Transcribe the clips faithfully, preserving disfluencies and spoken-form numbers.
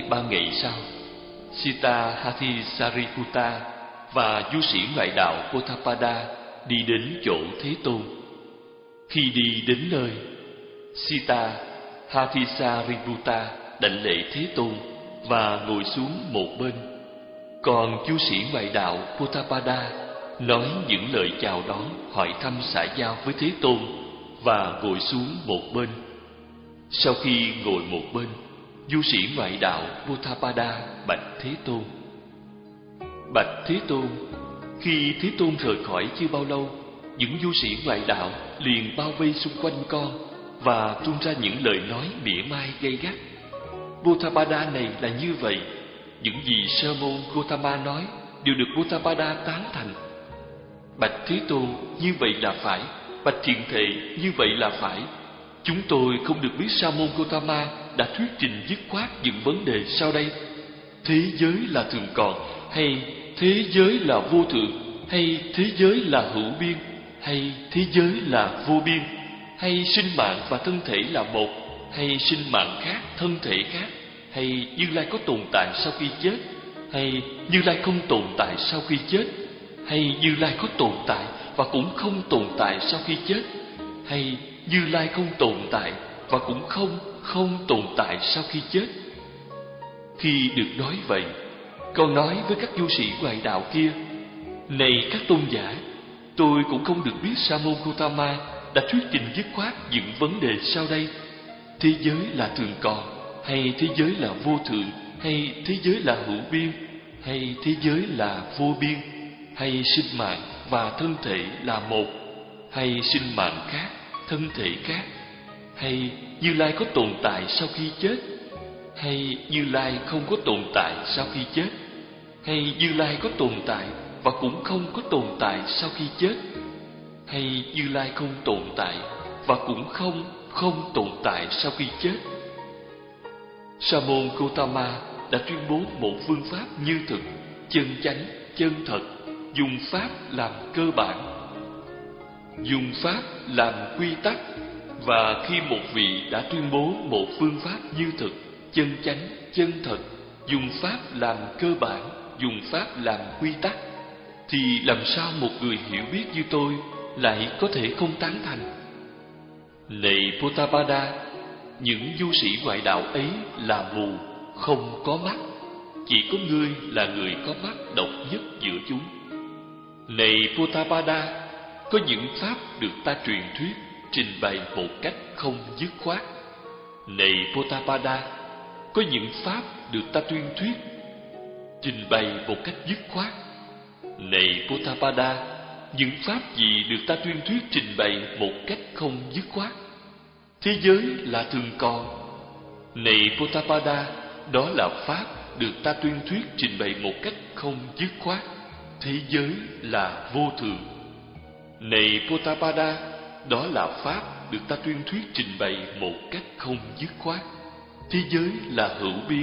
ba ngày sau, Sita Hathisariputta và du sĩ ngoại đạo Potapada đi đến chỗ Thế Tôn. Khi đi đến nơi, Sita Hathisariputta đảnh lễ Thế Tôn và ngồi xuống một bên. Còn du sĩ ngoại đạo Potapada nói những lời chào đón, hỏi thăm xã giao với Thế Tôn và ngồi xuống một bên. Sau khi ngồi một bên, du sĩ ngoại đạo Potapada bạch Thế Tôn: Bạch Thế Tôn, khi Thế Tôn rời khỏi chưa bao lâu, những du sĩ ngoại đạo liền bao vây xung quanh con và tuôn ra những lời nói mỉa mai gay gắt. Potapada này là như vậy, những gì Sơ môn Gotama nói đều được Potapada tán thành. Bạch Thế Tôn, như vậy là phải. Bạch Thiện Thệ, như vậy là phải. Chúng tôi không được biết Sa môn Gotama đã thuyết trình dứt khoát những vấn đề sau đây: thế giới là thường còn, hay thế giới là vô thượng, hay thế giới là hữu biên, hay thế giới là vô biên, hay sinh mạng và thân thể là một, hay sinh mạng khác, thân thể khác, hay Như Lai có tồn tại sau khi chết, hay Như Lai không tồn tại sau khi chết, hay Như Lai có tồn tại và cũng không tồn tại sau khi chết, hay Như Lai không tồn tại và cũng không không tồn tại sau khi chết. Khi được nói vậy, con nói với các du sĩ ngoại đạo kia: Này các tôn giả, tôi cũng không được biết Sa môn Gotama đã thuyết trình dứt khoát những vấn đề sau đây: thế giới là thường còn, hay thế giới là vô thượng, hay thế giới là hữu biên, hay thế giới là vô biên, hay sinh mạng và thân thể là một, hay sinh mạng khác, thân thể khác, hay Như Lai có tồn tại sau khi chết, hay Như Lai không có tồn tại sau khi chết, hay Như Lai có tồn tại và cũng không có tồn tại sau khi chết, hay Như Lai không tồn tại và cũng không không tồn tại sau khi chết. Sa môn Gotama đã tuyên bố một phương pháp như thực, chân chánh, chân thật, dùng pháp làm cơ bản, dùng pháp làm quy tắc. Và khi một vị đã tuyên bố một phương pháp như thực, chân chánh, chân thật, dùng pháp làm cơ bản, dùng pháp làm quy tắc, thì làm sao một người hiểu biết như tôi lại có thể không tán thành? Này Potapada, những du sĩ ngoại đạo ấy là mù, không có mắt. Chỉ có ngươi là người có mắt độc nhất giữa chúng. Này Potapada, có những pháp được ta truyền thuyết, trình bày một cách không dứt khoát. Này Potapada, có những pháp được ta tuyên thuyết, trình bày một cách dứt khoát. Này Potapada, những pháp gì được ta tuyên thuyết, trình bày một cách không dứt khoát? Thế giới là thường còn. Này Potapada, đó là pháp được ta tuyên thuyết, trình bày một cách không dứt khoát. Thế giới là vô thường. Này Potapada, đó là pháp được ta tuyên thuyết, trình bày một cách không dứt khoát. Thế giới là hữu biên.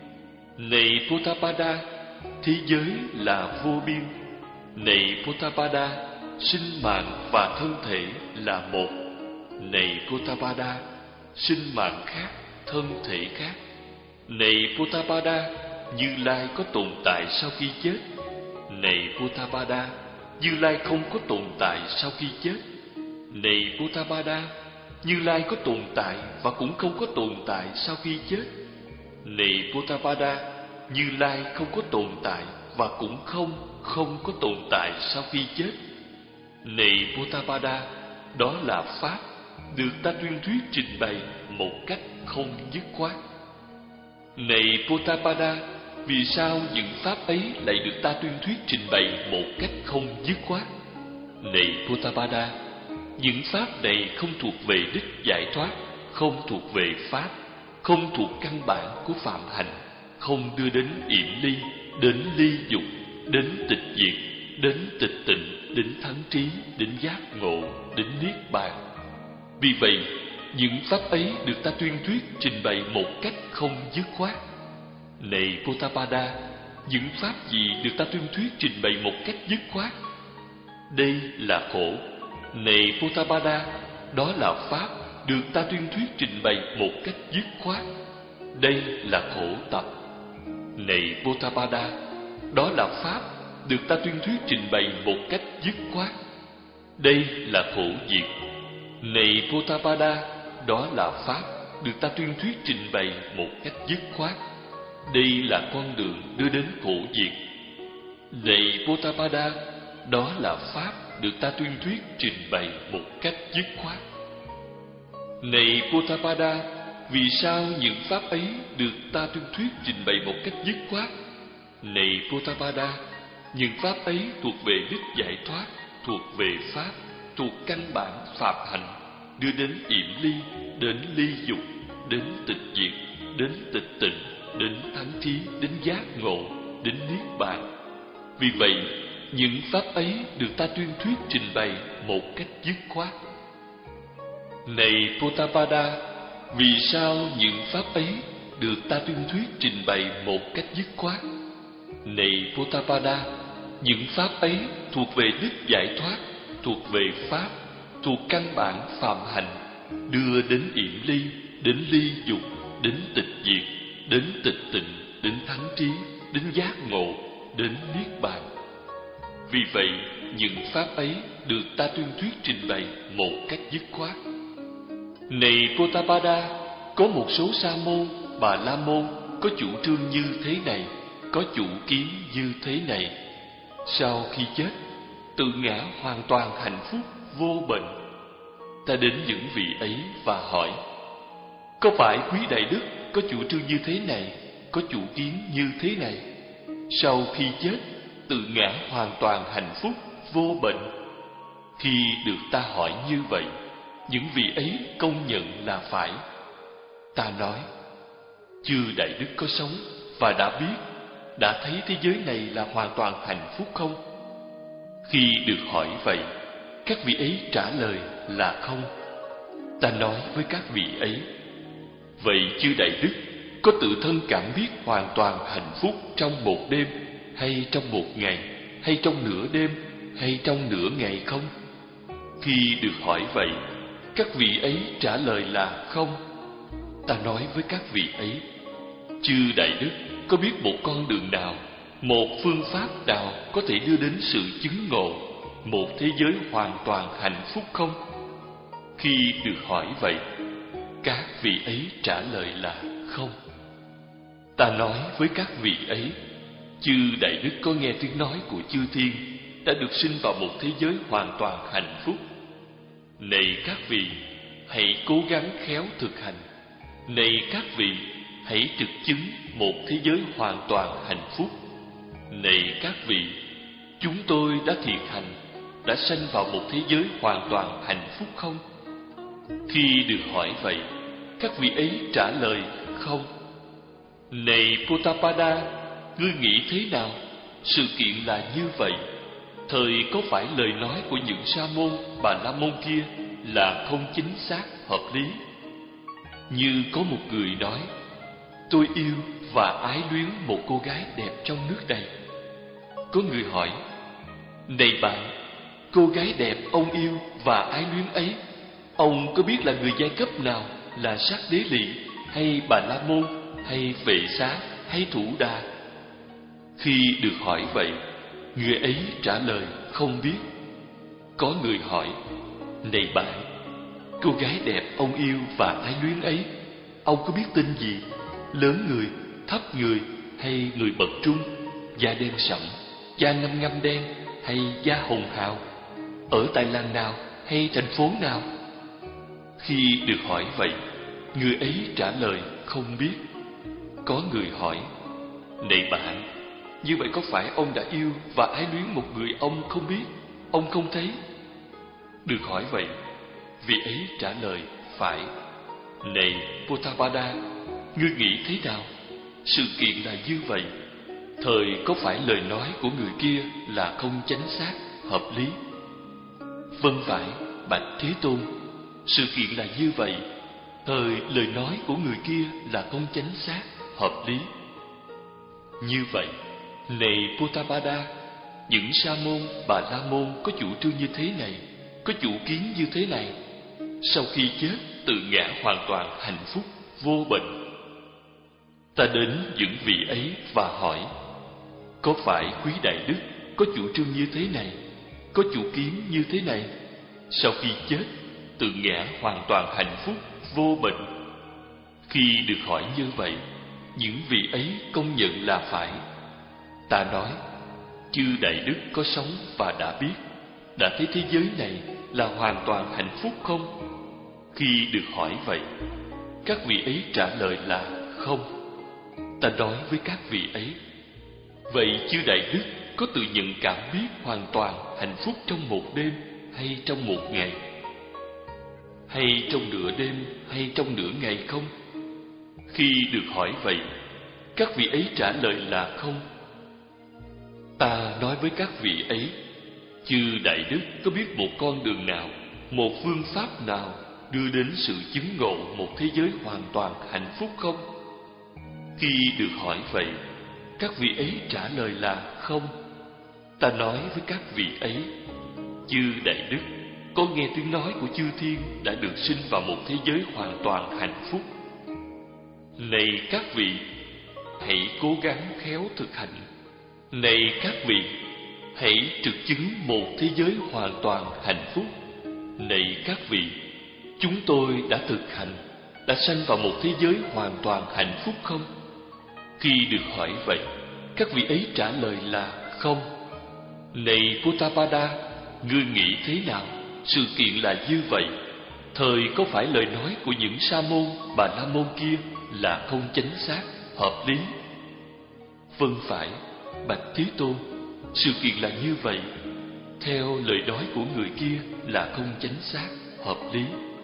Này Potapada, thế giới là vô biên. Này Potapada, sinh mạng và thân thể là một. Này Potapada, sinh mạng khác, thân thể khác. Này Potapada, Như Lai có tồn tại sau khi chết. Này Potapada, Như Lai không có tồn tại sau khi chết. Này Potapada, Như Lai có tồn tại và cũng không có tồn tại sau khi chết. Này Potapada, Như Lai không có tồn tại và cũng không không có tồn tại sau khi chết. Này Potapada, đó là pháp được ta tuyên thuyết, trình bày một cách không dứt khoát. Này Potapada, vì sao những pháp ấy lại được ta tuyên thuyết, trình bày một cách không dứt khoát? Này Potapada, những pháp này không thuộc về đích giải thoát, không thuộc về pháp, không thuộc căn bản của phạm hạnh, không đưa đến yểm ly, đến ly dục, đến tịch diệt, đến tịch tịnh, đến thắng trí, đến giác ngộ, đến niết bàn. Vì vậy, những pháp ấy được ta tuyên thuyết, trình bày một cách không dứt khoát. Này Potapada, những pháp gì được ta tuyên thuyết, trình bày một cách dứt khoát? Đây là khổ. Này Potapada, đó là pháp được ta tuyên thuyết, trình bày một cách dứt khoát. Đây là khổ tập. Này Potapada, đó là pháp được ta tuyên thuyết trình bày một cách dứt khoát. Đây là khổ diệt. Này Potapada, đó là pháp được ta tuyên thuyết trình bày một cách dứt khoát. Đây là con đường đưa đến khổ diệt. Này Potapada, đó là pháp được ta tuyên thuyết trình bày một cách dứt khoát. Này Potapada, vì sao những pháp ấy được ta tuyên thuyết trình bày một cách dứt khoát? Này Potapada, những pháp ấy thuộc về đích giải thoát, thuộc về pháp, thuộc căn bản phạm hạnh, đưa đến yểm ly, đến ly dục, đến tịch diệt, đến tịch tịnh, đến thắng trí, đến giác ngộ, đến niết bàn. Vì vậy, những pháp ấy được ta tuyên thuyết trình bày một cách dứt khoát. Này Potapada, vì sao những pháp ấy được ta tuyên thuyết trình bày một cách dứt khoát? Này Potapada, những pháp ấy thuộc về đích giải thoát, thuộc về pháp, thuộc căn bản phạm hạnh, đưa đến yểm ly, đến ly dục, đến tịch diệt, đến tịch tịnh, đến thắng trí, đến giác ngộ, đến niết bàn. Vì vậy, những pháp ấy được ta tuyên thuyết trình bày một cách dứt khoát. Này Potapada, có một số sa môn, bà la môn có chủ trương như thế này, có chủ kiến như thế này. Sau khi chết, tự ngã hoàn toàn hạnh phúc, vô bệnh. Ta đến những vị ấy và hỏi: có phải quý đại đức có chủ trương như thế này, có chủ kiến như thế này? Sau khi chết, tự ngã hoàn toàn hạnh phúc, vô bệnh. Khi được ta hỏi như vậy, những vị ấy công nhận là phải. Ta nói: chư đại đức có sống và đã biết, đã thấy thế giới này là hoàn toàn hạnh phúc không? Khi được hỏi vậy, các vị ấy trả lời là không. Ta nói với các vị ấy: vậy chư đại đức có tự thân cảm biết hoàn toàn hạnh phúc trong một đêm, hay trong một ngày, hay trong nửa đêm, hay trong nửa ngày không? Khi được hỏi vậy, các vị ấy trả lời là không. Ta nói với các vị ấy: chư đại đức có biết một con đường nào, một phương pháp nào có thể đưa đến sự chứng ngộ, một thế giới hoàn toàn hạnh phúc không? Khi được hỏi vậy, các vị ấy trả lời là không. Ta nói với các vị ấy: chư đại đức có nghe tiếng nói của chư thiên, đã được sinh vào một thế giới hoàn toàn hạnh phúc. Này các vị, hãy cố gắng khéo thực hành. Này các vị, hãy thực chứng một thế giới hoàn toàn hạnh phúc. Này các vị, chúng tôi đã thiệt hành, đã sanh vào một thế giới hoàn toàn hạnh phúc không? Khi được hỏi vậy, các vị ấy trả lời không. Này Potapada, ngươi nghĩ thế nào? Sự kiện là như vậy. Thời có phải lời nói của những sa môn, bà la môn kia là không chính xác, hợp lý? Như có một người nói: tôi yêu và ái luyến một cô gái đẹp trong nước này. Có người hỏi: này bạn, cô gái đẹp ông yêu và ái luyến ấy, ông có biết là người giai cấp nào, là sắc đế lị, hay bà la môn, hay vệ xá, hay thủ đà? Khi được hỏi vậy, người ấy trả lời không biết. Có người hỏi: này bạn, cô gái đẹp ông yêu và ái luyến ấy, ông có biết tên gì? Lớn người, thấp người, hay người bậc trung, da đen sẫm, da ngăm ngăm đen, hay da hồng hào, ở tại làng nào hay thành phố nào? Khi được hỏi vậy, người ấy trả lời không biết. Có người hỏi: này bạn, như vậy có phải ông đã yêu và ái luyến một người ông không biết, ông không thấy? Được hỏi vậy, vị ấy trả lời phải. Này Potapada, ngươi nghĩ thế nào? Sự kiện là như vậy. Thời có phải lời nói của người kia là không chánh xác, hợp lý? Vâng phải, bạch Thế Tôn, sự kiện là như vậy. Thời lời nói của người kia là không chánh xác, hợp lý. Như vậy, này Potapada, những sa môn, bà la môn có chủ trương như thế này, có chủ kiến như thế này, sau khi chết tự ngã hoàn toàn hạnh phúc, vô bệnh. Ta đến những vị ấy và hỏi: có phải quý đại đức có chủ trương như thế này, có chủ kiến như thế này, sau khi chết tự ngã hoàn toàn hạnh phúc vô bệnh? Khi được hỏi như vậy, những vị ấy công nhận là phải. Ta nói: chư đại đức có sống và đã biết, đã thấy thế giới này là hoàn toàn hạnh phúc không? Khi được hỏi vậy, các vị ấy trả lời là không. Ta nói với các vị ấy: vậy chư đại đức có tự nhận cảm biết hoàn toàn hạnh phúc trong một đêm hay trong một ngày, hay trong nửa đêm hay trong nửa ngày không? Khi được hỏi vậy, các vị ấy trả lời là không. Ta nói với các vị ấy: chư đại đức có biết một con đường nào, một phương pháp nào đưa đến sự chứng ngộ một thế giới hoàn toàn hạnh phúc không? Khi được hỏi vậy, các vị ấy trả lời là không. Ta nói với các vị ấy: chư đại đức có nghe tiếng nói của chư thiên đã được sinh vào một thế giới hoàn toàn hạnh phúc. Này các vị, hãy cố gắng khéo thực hành. Này các vị, hãy trực chứng một thế giới hoàn toàn hạnh phúc. Này các vị, chúng tôi đã thực hành, đã sanh vào một thế giới hoàn toàn hạnh phúc không? Khi được hỏi vậy, các vị ấy trả lời là không. Này Potapada, ngươi nghĩ thế nào? Sự kiện là như vậy. Thời có phải lời nói của những sa môn, bà la môn kia là không chính xác, hợp lý? Vâng phải, bạch Thế Tôn, sự kiện là như vậy. Theo lời nói của người kia là không chính xác, hợp lý.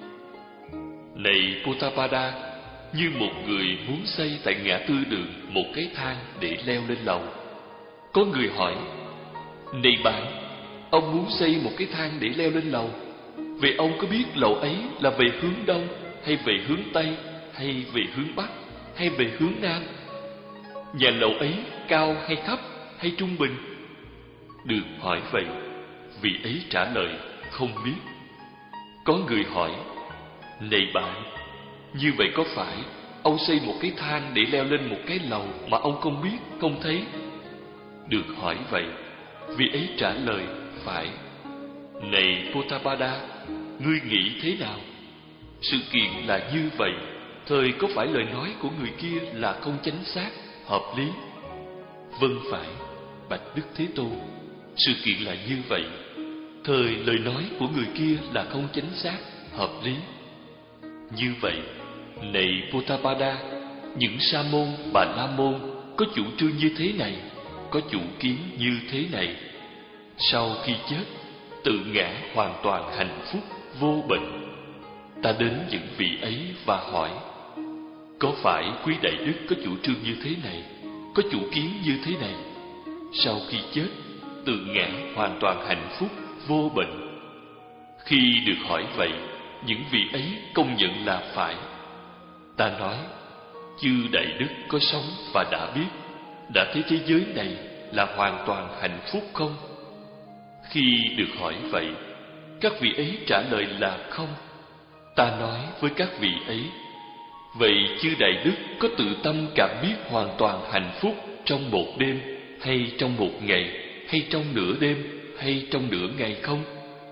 Này Potapada, như một người muốn xây tại ngã tư đường một cái thang để leo lên lầu. Có người hỏi: này bạn, ông muốn xây một cái thang để leo lên lầu, vậy ông có biết lầu ấy là về hướng đông, hay về hướng tây, hay về hướng bắc, hay về hướng nam? Nhà lầu ấy cao hay thấp, hay trung bình? Được hỏi vậy, vị ấy trả lời không biết. Có người hỏi: này bạn, như vậy có phải ông xây một cái thang để leo lên một cái lầu mà ông không biết, không thấy? Được hỏi vậy, vị ấy trả lời phải. Này Potapada, ngươi nghĩ thế nào? Sự kiện là như vậy. Thời có phải lời nói của người kia là không chính xác, hợp lý? Vâng phải, bạch Đức Thế Tôn, sự kiện là như vậy. Thời lời nói của người kia là không chính xác, hợp lý. Như vậy, này Potapada, những sa môn, bà la môn có chủ trương như thế này, có chủ kiến như thế này, sau khi chết tự ngã hoàn toàn hạnh phúc vô bệnh. Ta đến những vị ấy và hỏi: có phải quý đại đức có chủ trương như thế này, có chủ kiến như thế này, sau khi chết tự ngã hoàn toàn hạnh phúc vô bệnh? Khi được hỏi vậy, những vị ấy công nhận là phải. Ta nói: chư đại đức có sống và đã biết, đã thấy thế giới này là hoàn toàn hạnh phúc không? Khi được hỏi vậy, các vị ấy trả lời là không. Ta nói với các vị ấy: vậy chư đại đức có tự tâm cảm biết hoàn toàn hạnh phúc trong một đêm, hay trong một ngày, hay trong nửa đêm, hay trong nửa ngày không?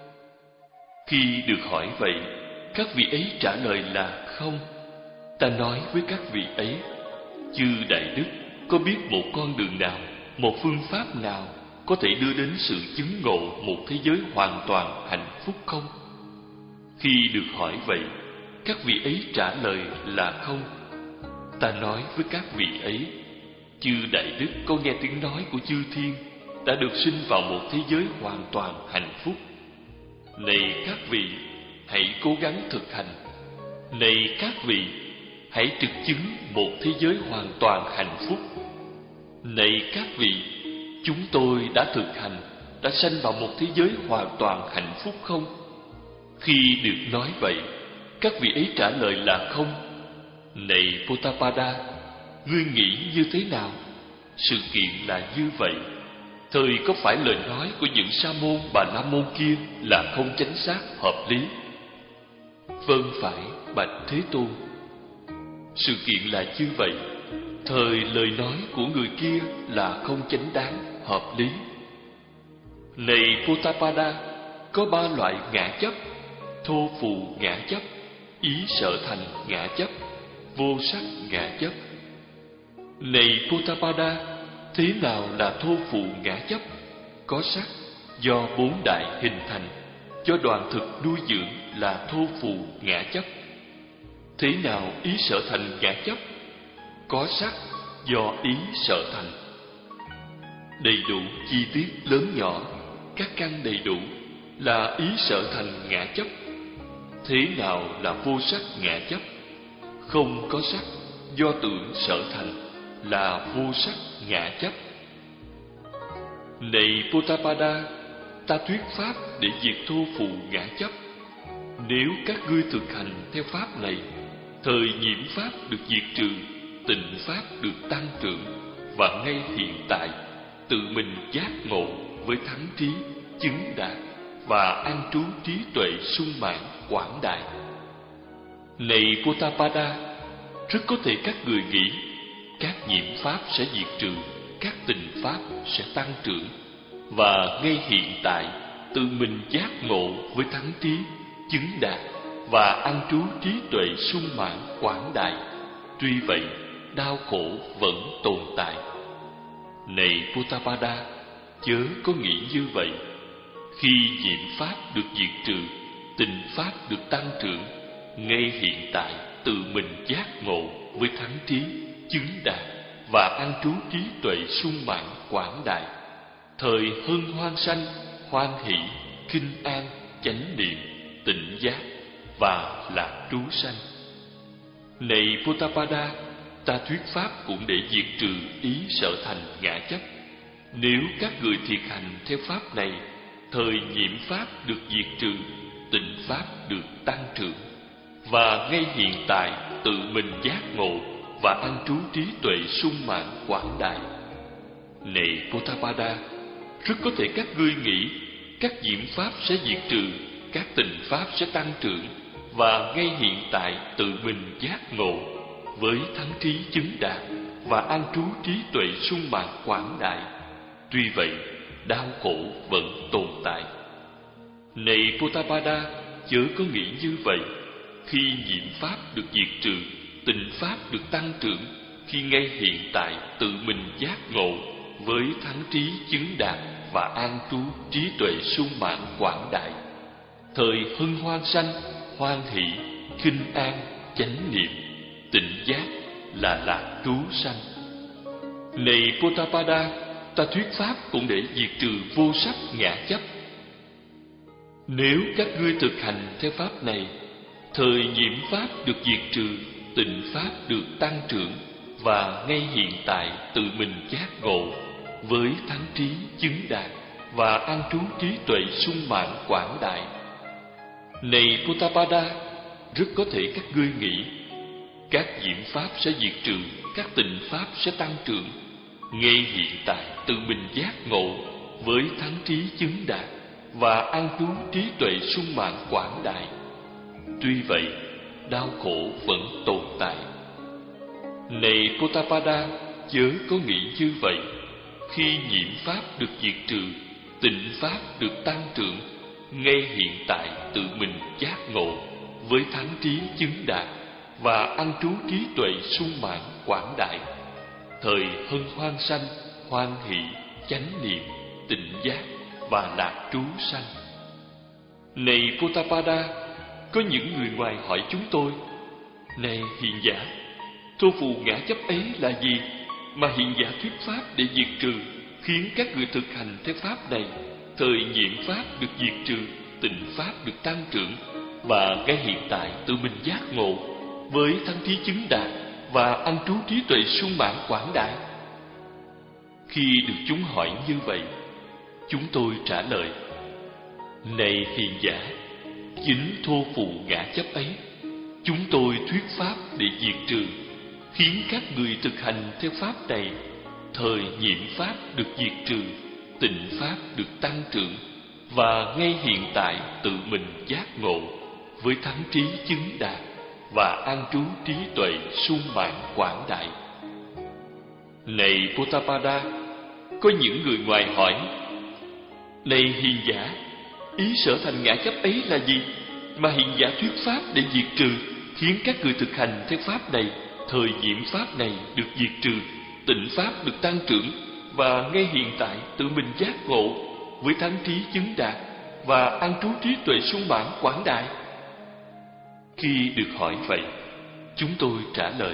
Khi được hỏi vậy, các vị ấy trả lời là không. Ta nói với các vị ấy: chư đại đức có biết một con đường nào, một phương pháp nào có thể đưa đến sự chứng ngộ một thế giới hoàn toàn hạnh phúc không? Khi được hỏi vậy, các vị ấy trả lời là không. Ta nói với các vị ấy: chư đại đức có nghe tiếng nói của chư thiên đã được sinh vào một thế giới hoàn toàn hạnh phúc. Này các vị, hãy cố gắng thực hành. Này các vị, hãy trực chứng một thế giới hoàn toàn hạnh phúc. Này các vị, chúng tôi đã thực hành, đã sanh vào một thế giới hoàn toàn hạnh phúc không? Khi được nói vậy, các vị ấy trả lời là không. Này Potapada, ngươi nghĩ như thế nào? Sự kiện là như vậy. Thời có phải lời nói của những sa môn, bà la môn kia là không chính xác, hợp lý? Vâng phải, bạch Thế Tôn, sự kiện là như vậy. thời lời nói của người kia là không chánh đáng, hợp lý. Này Potapada, có ba loại ngã chấp: thô phù ngã chấp, ý sở thành ngã chấp, vô sắc ngã chấp. Này Potapada, thế nào là thô phù ngã chấp? Có sắc, do bốn đại hình thành, cho đoàn thực nuôi dưỡng là thô phù ngã chấp. Thế nào ý sở thành ngã chấp? Có sắc, do ý sở thành. Đầy đủ chi tiết lớn nhỏ, các căn đầy đủ là ý sở thành ngã chấp. Thế nào là vô sắc ngã chấp? Không có sắc, do tưởng sở thành là vô sắc ngã chấp. Này Potapada, ta thuyết pháp để diệt thô phù ngã chấp. Nếu các ngươi thực hành theo pháp này, thời nhiễm pháp được diệt trừ, tịnh pháp được tăng trưởng, và ngay hiện tại tự mình giác ngộ với thắng trí, chứng đạt và an trú trí tuệ sung mãn quảng đại. Này Potapada, rất có thể các người nghĩ các nhiễm pháp sẽ diệt trừ, các tịnh pháp sẽ tăng trưởng, và ngay hiện tại tự mình giác ngộ với thắng trí, chứng đạt và an trú trí tuệ sung mãn quảng đại. Tuy vậy, đau khổ vẫn tồn tại. Này Potapada, chớ có nghĩ như vậy. Khi nhiễm pháp được diệt trừ, tịnh pháp được tăng trưởng, ngay hiện tại tự mình giác ngộ với thắng trí, chứng đạt và an trú trí tuệ sung mãn quảng đại, thời hân hoan sanh, hoan hỷ, kinh an, chánh niệm, tịnh giác và lạc trú sanh. Này Potapada, ta thuyết pháp cũng để diệt trừ ý sở thành ngã chấp. Nếu các người thiệt hành theo pháp này, thời nhiễm pháp được diệt trừ, tịnh pháp được tăng trưởng, và ngay hiện tại tự mình giác ngộ và an trú trí tuệ sung mãn quảng đại. Này Potapada, rất có thể các ngươi nghĩ các nhiễm pháp sẽ diệt trừ, các tịnh pháp sẽ tăng trưởng, và ngay hiện tại tự mình giác ngộ với thắng trí chứng đạt và an trú trí tuệ sung mãn quảng đại. Tuy vậy, đau khổ vẫn tồn tại. Này Potapada, chớ có nghĩ như vậy. Khi nhiễm pháp được diệt trừ, tịnh pháp được tăng trưởng, khi ngay hiện tại tự mình giác ngộ với thắng trí chứng đạt và an trú trí tuệ sung mãn quảng đại, thời hân hoan sanh, hoan hỷ, khinh an, chánh niệm, tịnh giác là lạc trú sanh. Này Potapada, ta thuyết pháp cũng để diệt trừ vô sắc ngã chấp. Nếu các ngươi thực hành theo pháp này, thời nhiễm pháp được diệt trừ, tịnh pháp được tăng trưởng, và ngay hiện tại tự mình giác ngộ với thắng trí chứng đạt và an trú trí tuệ sung mãn quảng đại. Này Potapada, rất có thể các ngươi nghĩ các nhiễm pháp sẽ diệt trừ, các tịnh pháp sẽ tăng trưởng, ngay hiện tại tự mình giác ngộ với thắng trí chứng đạt và an trú trí tuệ sung mãn quảng đại. Tuy vậy, đau khổ vẫn tồn tại. Này Potapada, chớ có nghĩ như vậy. Khi nhiễm pháp được diệt trừ, tịnh pháp được tăng trưởng, ngay hiện tại tự mình giác ngộ với thắng trí chứng đạt và an trú trí tuệ sung mãn quảng đại, thời hân hoan sanh, hoan hỷ, chánh niệm, tịnh giác và lạc trú sanh. Này Potapada, có những người ngoài hỏi chúng tôi: Này hiền giả, thô phù ngã chấp ấy là gì mà hiền giả thuyết pháp để diệt trừ, khiến các người thực hành theo pháp này, thời nhiễm pháp được diệt trừ, tịnh pháp được tăng trưởng, và ngay hiện tại tự mình giác ngộ với thắng trí chứng đạt và an trú trí tuệ sung mãn quảng đại? Khi được chúng hỏi như vậy, chúng tôi trả lời: Này hiền giả, chính thô phù ngã chấp ấy chúng tôi thuyết pháp để diệt trừ, khiến các người thực hành theo pháp này, thời nhiễm pháp được diệt trừ, tịnh pháp được tăng trưởng, và ngay hiện tại tự mình giác ngộ với thắng trí chứng đạt và an trú trí tuệ sung mãn quảng đại. Này Potapada, có những người ngoài hỏi: Này hiền giả, ý sở thành ngã chấp ấy là gì mà hiền giả thuyết pháp để diệt trừ, khiến các người thực hành theo pháp này, thời nhiễm pháp này được diệt trừ, tịnh pháp được tăng trưởng, và ngay hiện tại tự mình giác ngộ với thắng trí chứng đạt và an trú trí tuệ sung mãn quảng đại? Khi được hỏi vậy, chúng tôi trả lời: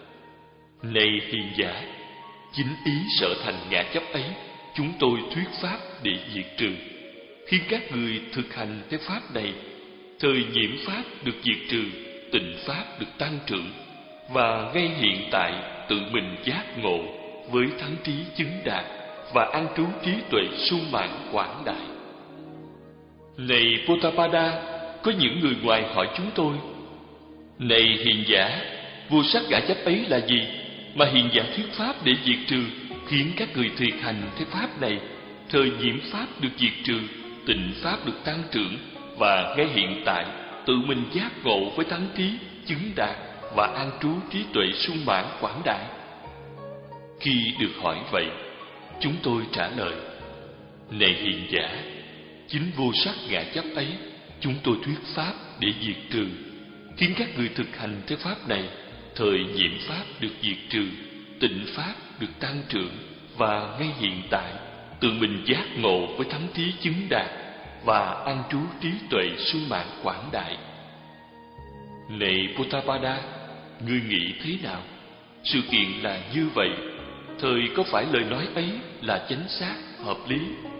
Này hiền giả, chính ý sở thành ngã chấp ấy chúng tôi thuyết pháp để diệt trừ, khiến các người thực hành theo pháp này, thời nhiễm pháp được diệt trừ, tịnh pháp được tăng trưởng, và ngay hiện tại tự mình giác ngộ với thắng trí chứng đạt và an trú trí tuệ sung mãn quảng đại. Này Potapada, có những người ngoài hỏi chúng tôi: Này hiền giả, vô sắc ngã chấp ấy là gì mà hiền giả thuyết pháp để diệt trừ, khiến các người thực hành theo pháp này, thời nhiễm pháp được diệt trừ, tịnh pháp được tăng trưởng, và ngay hiện tại tự mình giác ngộ với thắng trí chứng đạt và an trú trí tuệ sung mãn quảng đại? Khi được hỏi vậy, chúng tôi trả lời: Này hiền giả, chính vô sắc ngã chấp ấy chúng tôi thuyết pháp để diệt trừ, khiến các người thực hành theo pháp này, thời nhiễm pháp được diệt trừ, tịnh pháp được tăng trưởng, và ngay hiện tại tự mình giác ngộ với thắng trí chứng đạt và an trú trí tuệ sung mãn quảng đại. Này Potapada, ngươi nghĩ thế nào? Sự kiện là như vậy, thời có phải lời nói ấy là chánh xác, hợp lý?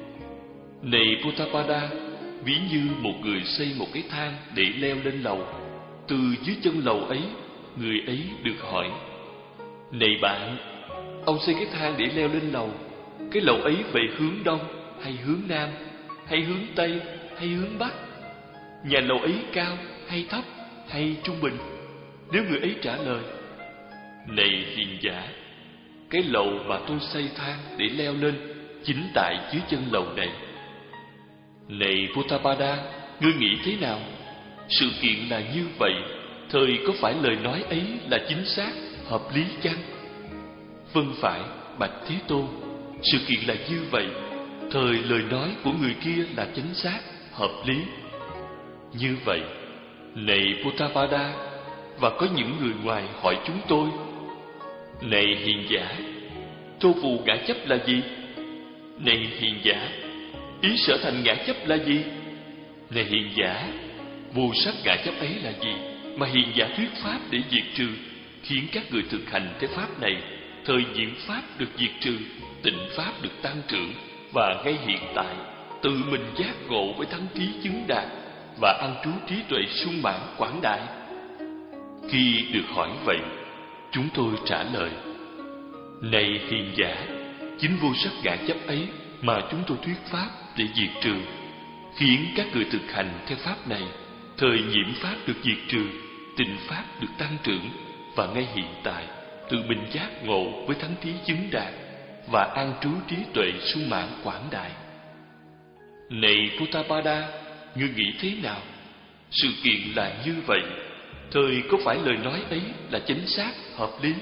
Này Potapada, ví như một người xây một cái thang để leo lên lầu. Từ dưới chân lầu ấy, người ấy được hỏi: Này bạn, ông xây cái thang để leo lên lầu, cái lầu ấy về hướng đông hay hướng nam, hay hướng tây hay hướng bắc? Nhà lầu ấy cao hay thấp hay trung bình? Nếu người ấy trả lời: Này hiền giả, cái lầu mà tôi xây thang để leo lên chính tại dưới chân lầu này. Này Potapada, ngươi nghĩ thế nào? Sự kiện là như vậy, thời có phải lời nói ấy là chính xác, hợp lý chăng? Vâng phải, bạch Thế Tôn, sự kiện là như vậy, thời lời nói của người kia là chính xác, hợp lý. Như vậy, này Potapada, và có những người ngoài hỏi chúng tôi: Này hiền giả, thô phù ngã chấp là gì? Này hiền giả, ý sở thành ngã chấp là gì? Này hiền giả, vô sắc ngã chấp ấy là gì mà hiền giả thuyết pháp để diệt trừ, khiến các người thực hành theo pháp này, thời nhiễm pháp được diệt trừ, tịnh pháp được tăng trưởng, và ngay hiện tại tự mình giác ngộ với thắng trí chứng đạt và an trú trí tuệ sung mãn quảng đại? Khi được hỏi vậy, chúng tôi trả lời: Này hiền giả, chính vô sắc ngã chấp ấy mà chúng tôi thuyết pháp để diệt trừ, khiến các người thực hành theo pháp này, thời nhiễm pháp được diệt trừ, tịnh pháp được tăng trưởng, và ngay hiện tại tự mình giác ngộ với thắng trí chứng đạt và an trú trí tuệ sung mãn quảng đại. Này Potapada, ngươi nghĩ thế nào? Sự kiện là như vậy, thời có phải lời nói ấy là chính xác, hợp lý?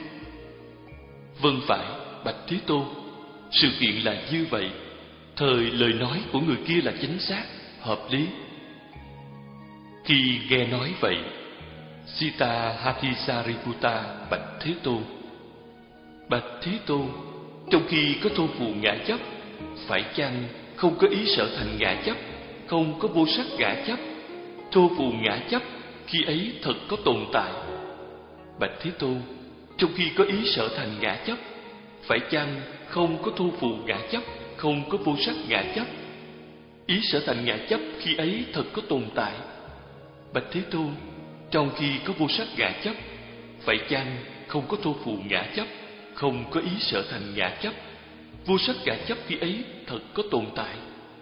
Vâng phải, bạch Thế Tôn, sự kiện là như vậy, thời lời nói của người kia là chính xác, hợp lý. Khi nghe nói vậy, Sita Hathisariputta bạch Thế Tôn: Bạch Thế Tôn, trong khi có thô phù ngã chấp, phải chăng không có ý sở thành ngã chấp, không có vô sắc ngã chấp? Thô phù ngã chấp khi ấy thật có tồn tại. Bạch Thế Tôn, trong khi có ý sở thành ngã chấp, phải chăng không có thô phù ngã chấp, không có vô sắc ngã chấp? Ý sở thành ngã chấp khi ấy thật có tồn tại. Bạch Thế Tôn, trong khi có vô sắc ngã chấp, phải chăng không có thô phù ngã chấp, không có ý sở thành ngã chấp? Vô sắc ngã chấp khi ấy thật có tồn tại.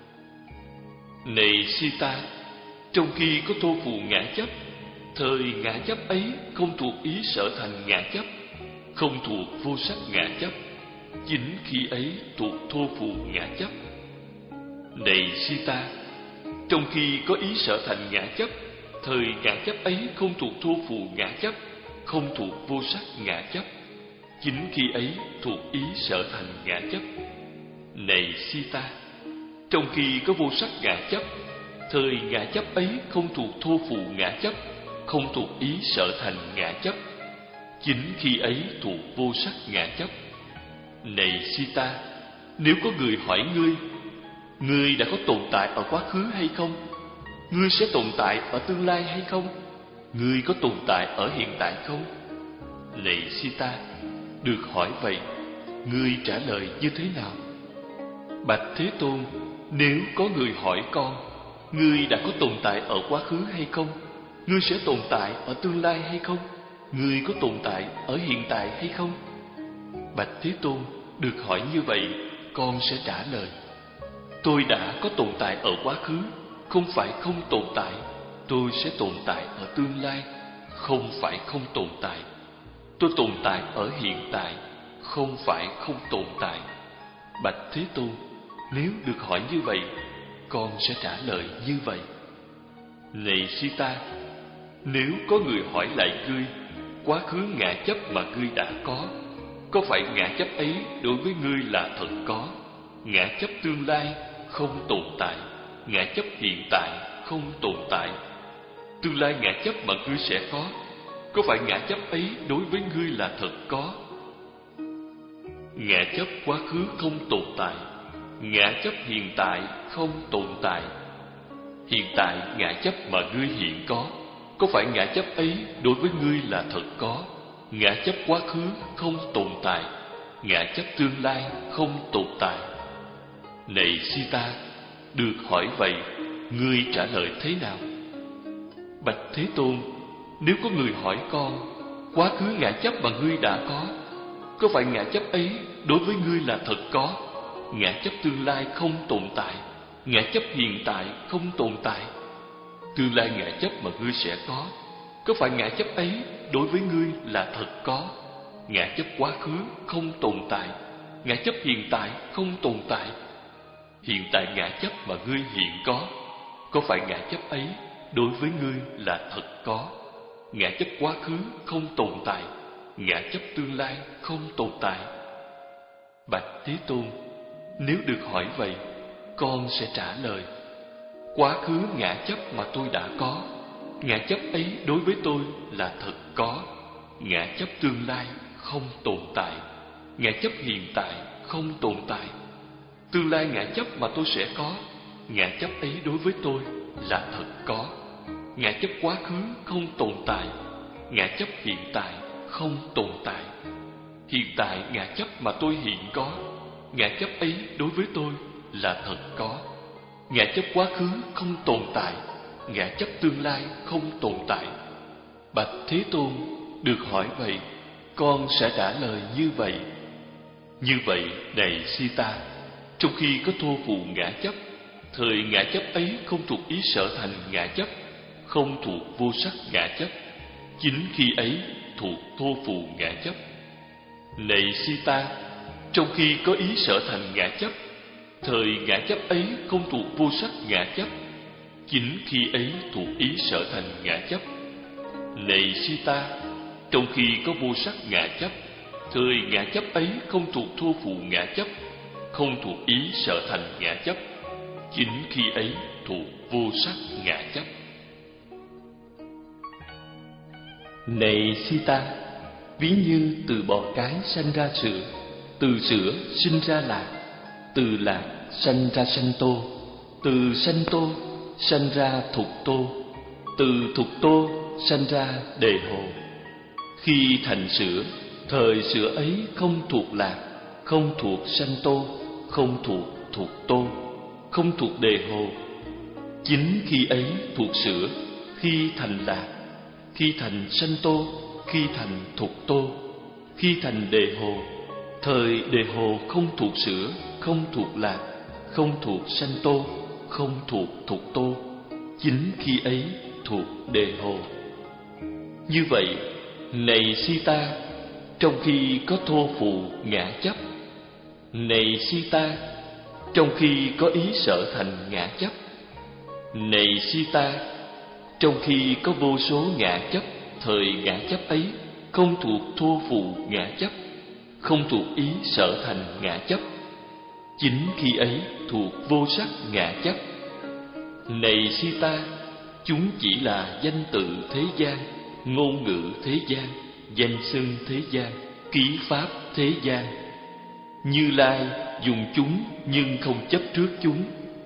Này Sita, trong khi có thô phù ngã chấp, thời ngã chấp ấy không thuộc ý sở thành ngã chấp, không thuộc vô sắc ngã chấp, chính khi ấy thuộc thô phù ngã chấp. Này Sita, trong khi có ý sở thành ngã chấp, thời ngã chấp ấy không thuộc thô phù ngã chấp, không thuộc vô sắc ngã chấp, chính khi ấy thuộc ý sở thành ngã chấp. Này Sita, trong khi có vô sắc ngã chấp, thời ngã chấp ấy không thuộc thô phụ ngã chấp, không thuộc ý sở thành ngã chấp, chính khi ấy thuộc vô sắc ngã chấp. Này Sita, nếu có người hỏi ngươi, ngươi đã có tồn tại ở quá khứ hay không? Ngươi sẽ tồn tại ở tương lai hay không? Ngươi có tồn tại ở hiện tại không? Này Sita, được hỏi vậy, ngươi trả lời như thế nào? Bạch Thế Tôn, nếu có người hỏi con, ngươi đã có tồn tại ở quá khứ hay không? Ngươi sẽ tồn tại ở tương lai hay không? Ngươi có tồn tại ở hiện tại hay không? Bạch Thế Tôn, được hỏi như vậy, con sẽ trả lời: tôi đã có tồn tại ở quá khứ, không phải không tồn tại. Tôi sẽ tồn tại ở tương lai, không phải không tồn tại. Tôi tồn tại ở hiện tại, không phải không tồn tại. Bạch Thế Tôn, nếu được hỏi như vậy, con sẽ trả lời như vậy. Này Sita, nếu có người hỏi lại ngươi, quá khứ ngã chấp mà ngươi đã có, có phải ngã chấp ấy đối với ngươi là thật có? Ngã chấp tương lai không tồn tại, ngã chấp hiện tại không tồn tại. Tương lai ngã chấp mà ngươi sẽ có, có phải ngã chấp ấy đối với ngươi là thật có? Ngã chấp quá khứ không tồn tại, ngã chấp hiện tại không tồn tại. Hiện tại ngã chấp mà ngươi hiện có, có phải ngã chấp ấy đối với ngươi là thật có? Ngã chấp quá khứ không tồn tại, ngã chấp tương lai không tồn tại. Này Sita, được hỏi vậy, ngươi trả lời thế nào? Bạch Thế Tôn, nếu có người hỏi con, quá khứ ngã chấp mà ngươi đã có, có phải ngã chấp ấy đối với ngươi là thật có? Ngã chấp tương lai không tồn tại, ngã chấp hiện tại không tồn tại. Tương lai ngã chấp mà ngươi sẽ có, có phải ngã chấp ấy đối với ngươi là thật có? Ngã chấp quá khứ không tồn tại, ngã chấp hiện tại không tồn tại. Hiện tại ngã chấp mà ngươi hiện có, có phải ngã chấp ấy đối với ngươi là thật có? Ngã chấp quá khứ không tồn tại, ngã chấp tương lai không tồn tại. Bạch Thế Tôn, nếu được hỏi vậy, con sẽ trả lời: quá khứ ngã chấp mà tôi đã có, ngã chấp ấy đối với tôi là thật có. Ngã chấp tương lai không tồn tại, ngã chấp hiện tại không tồn tại. Tương lai ngã chấp mà tôi sẽ có, ngã chấp ấy đối với tôi là thật có. Ngã chấp quá khứ không tồn tại, ngã chấp hiện tại không tồn tại. Hiện tại ngã chấp mà tôi hiện có, ngã chấp ấy đối với tôi là thật có. Ngã chấp quá khứ không tồn tại, ngã chấp tương lai không tồn tại. Bạch Thế Tôn, được hỏi vậy, con sẽ trả lời như vậy. Như vậy, này Sita, trong khi có thô phụ ngã chấp, thời ngã chấp ấy không thuộc ý sở thành ngã chấp, không thuộc vô sắc ngã chấp, chính khi ấy thuộc thô phụ ngã chấp. Này Sita, trong khi có ý sở thành ngã chấp, thời ngã chấp ấy không thuộc vô sắc ngã chấp, chính khi ấy thuộc ý sở thành ngã chấp. Này Sita, trong khi có vô sắc ngã chấp, thời ngã chấp ấy không thuộc thô phụ ngã chấp, không thuộc ý sở thành ngã chấp, chính khi ấy thuộc vô sắc ngã chấp. Này Sita, ví như từ bò cái sanh ra sữa, từ sữa sinh ra lạc, từ lạc sanh ra sanh tô, từ sanh tô sanh ra thục tô, từ thục tô sanh ra đề hồ. Khi thành sữa, thời sữa ấy không thuộc lạc, không thuộc sanh tô, không thuộc thục tô, không thuộc đề hồ. Chính khi ấy thuộc sữa, khi thành lạc, khi thành sanh tô, khi thành thục tô, khi thành đề hồ. Thời đề hồ không thuộc sữa, không thuộc lạc, không thuộc sanh tô, không thuộc thục tô, chính khi ấy thuộc đề hồ. Như vậy, này Sita, trong khi có thô phụ ngã chấp, này Sita, trong khi có ý sở thành ngã chấp, này Sita, trong khi có vô số ngã chấp, thời ngã chấp ấy không thuộc thô phụ ngã chấp, không thuộc ý sở thành ngã chấp. Chính khi ấy thuộc vô sắc ngã chấp. Này Sita, chúng chỉ là danh tự thế gian, ngôn ngữ thế gian, danh xưng thế gian, ký pháp thế gian. Như Lai dùng chúng nhưng không chấp trước chúng.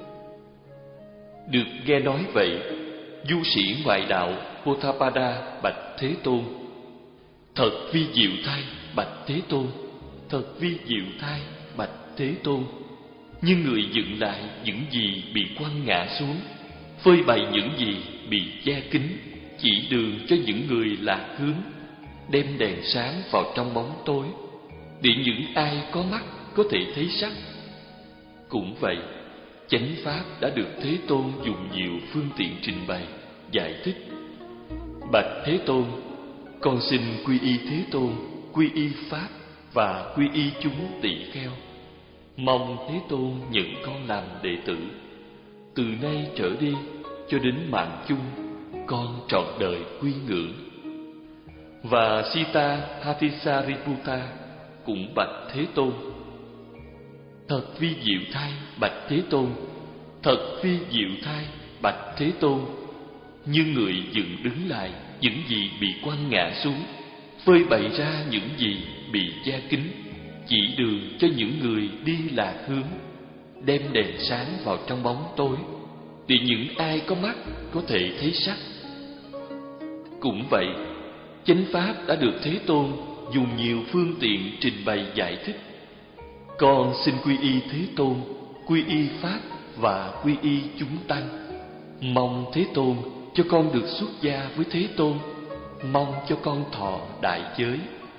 Được nghe nói vậy, du sĩ ngoại đạo Potthapada bạch Thế Tôn: Thật vi diệu thay, bạch Thế Tôn. Thật vi diệu thay, bạch Thế Tôn. Nhưng người dựng lại những gì bị quăng ngã xuống, phơi bày những gì bị che kín, chỉ đường cho những người lạc hướng, đem đèn sáng vào trong bóng tối, để những ai có mắt có thể thấy sắc. Cũng vậy, chánh pháp đã được Thế Tôn dùng nhiều phương tiện trình bày, giải thích. Bạch Thế Tôn, con xin quy y Thế Tôn, quy y pháp và quy y chúng tỳ kheo. Mong Thế Tôn nhận con làm đệ tử. Từ nay trở đi cho đến mạng chung, con trọn đời quy ngưỡng. Và Sita Hathisariputta cũng bạch Thế Tôn: Thật vi diệu thay, bạch Thế Tôn. Thật vi diệu thay, bạch Thế Tôn. Nhưng người dựng đứng lại những gì bị quăng ngã xuống, phơi bày ra những gì bị che kín, chỉ đường cho những người đi lạc hướng, đem đèn sáng vào trong bóng tối, để những ai có mắt có thể thấy sắc. Cũng vậy, chánh pháp đã được Thế Tôn dùng nhiều phương tiện trình bày giải thích. Con xin quy y Thế Tôn, quy y pháp và quy y chúng tăng. Mong Thế Tôn cho con được xuất gia với Thế Tôn. Mong cho con thọ đại giới.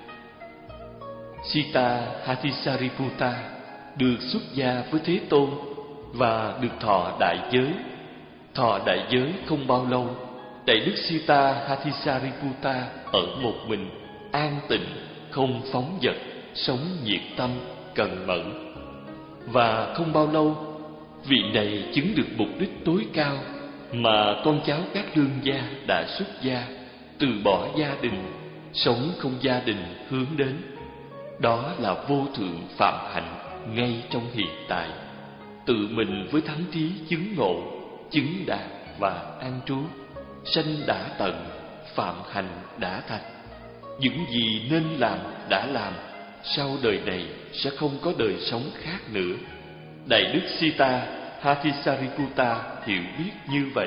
Sita Hathisariputta được xuất gia với Thế Tôn và được thọ đại giới. Thọ đại giới không bao lâu, Đại đức Sita Hathisariputta ở một mình, an tịnh, không phóng dật, sống nhiệt tâm, cần mẫn. Và không bao lâu, vị này chứng được mục đích tối cao mà con cháu các lương gia đã xuất gia, từ bỏ gia đình, sống không gia đình hướng đến. Đó là vô thượng phạm hạnh ngay trong hiện tại, tự mình với thắng trí chứng ngộ, chứng đạt và an trú. Sanh đã tận, phạm hành đã thành. Những gì nên làm đã làm, sau đời này sẽ không có đời sống khác nữa. Đại đức Sita Hathisariputta hiểu biết như vậy,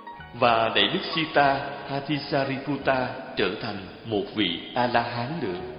và Đại đức Sita Hathisariputta trở thành một vị A-la-hán nữa.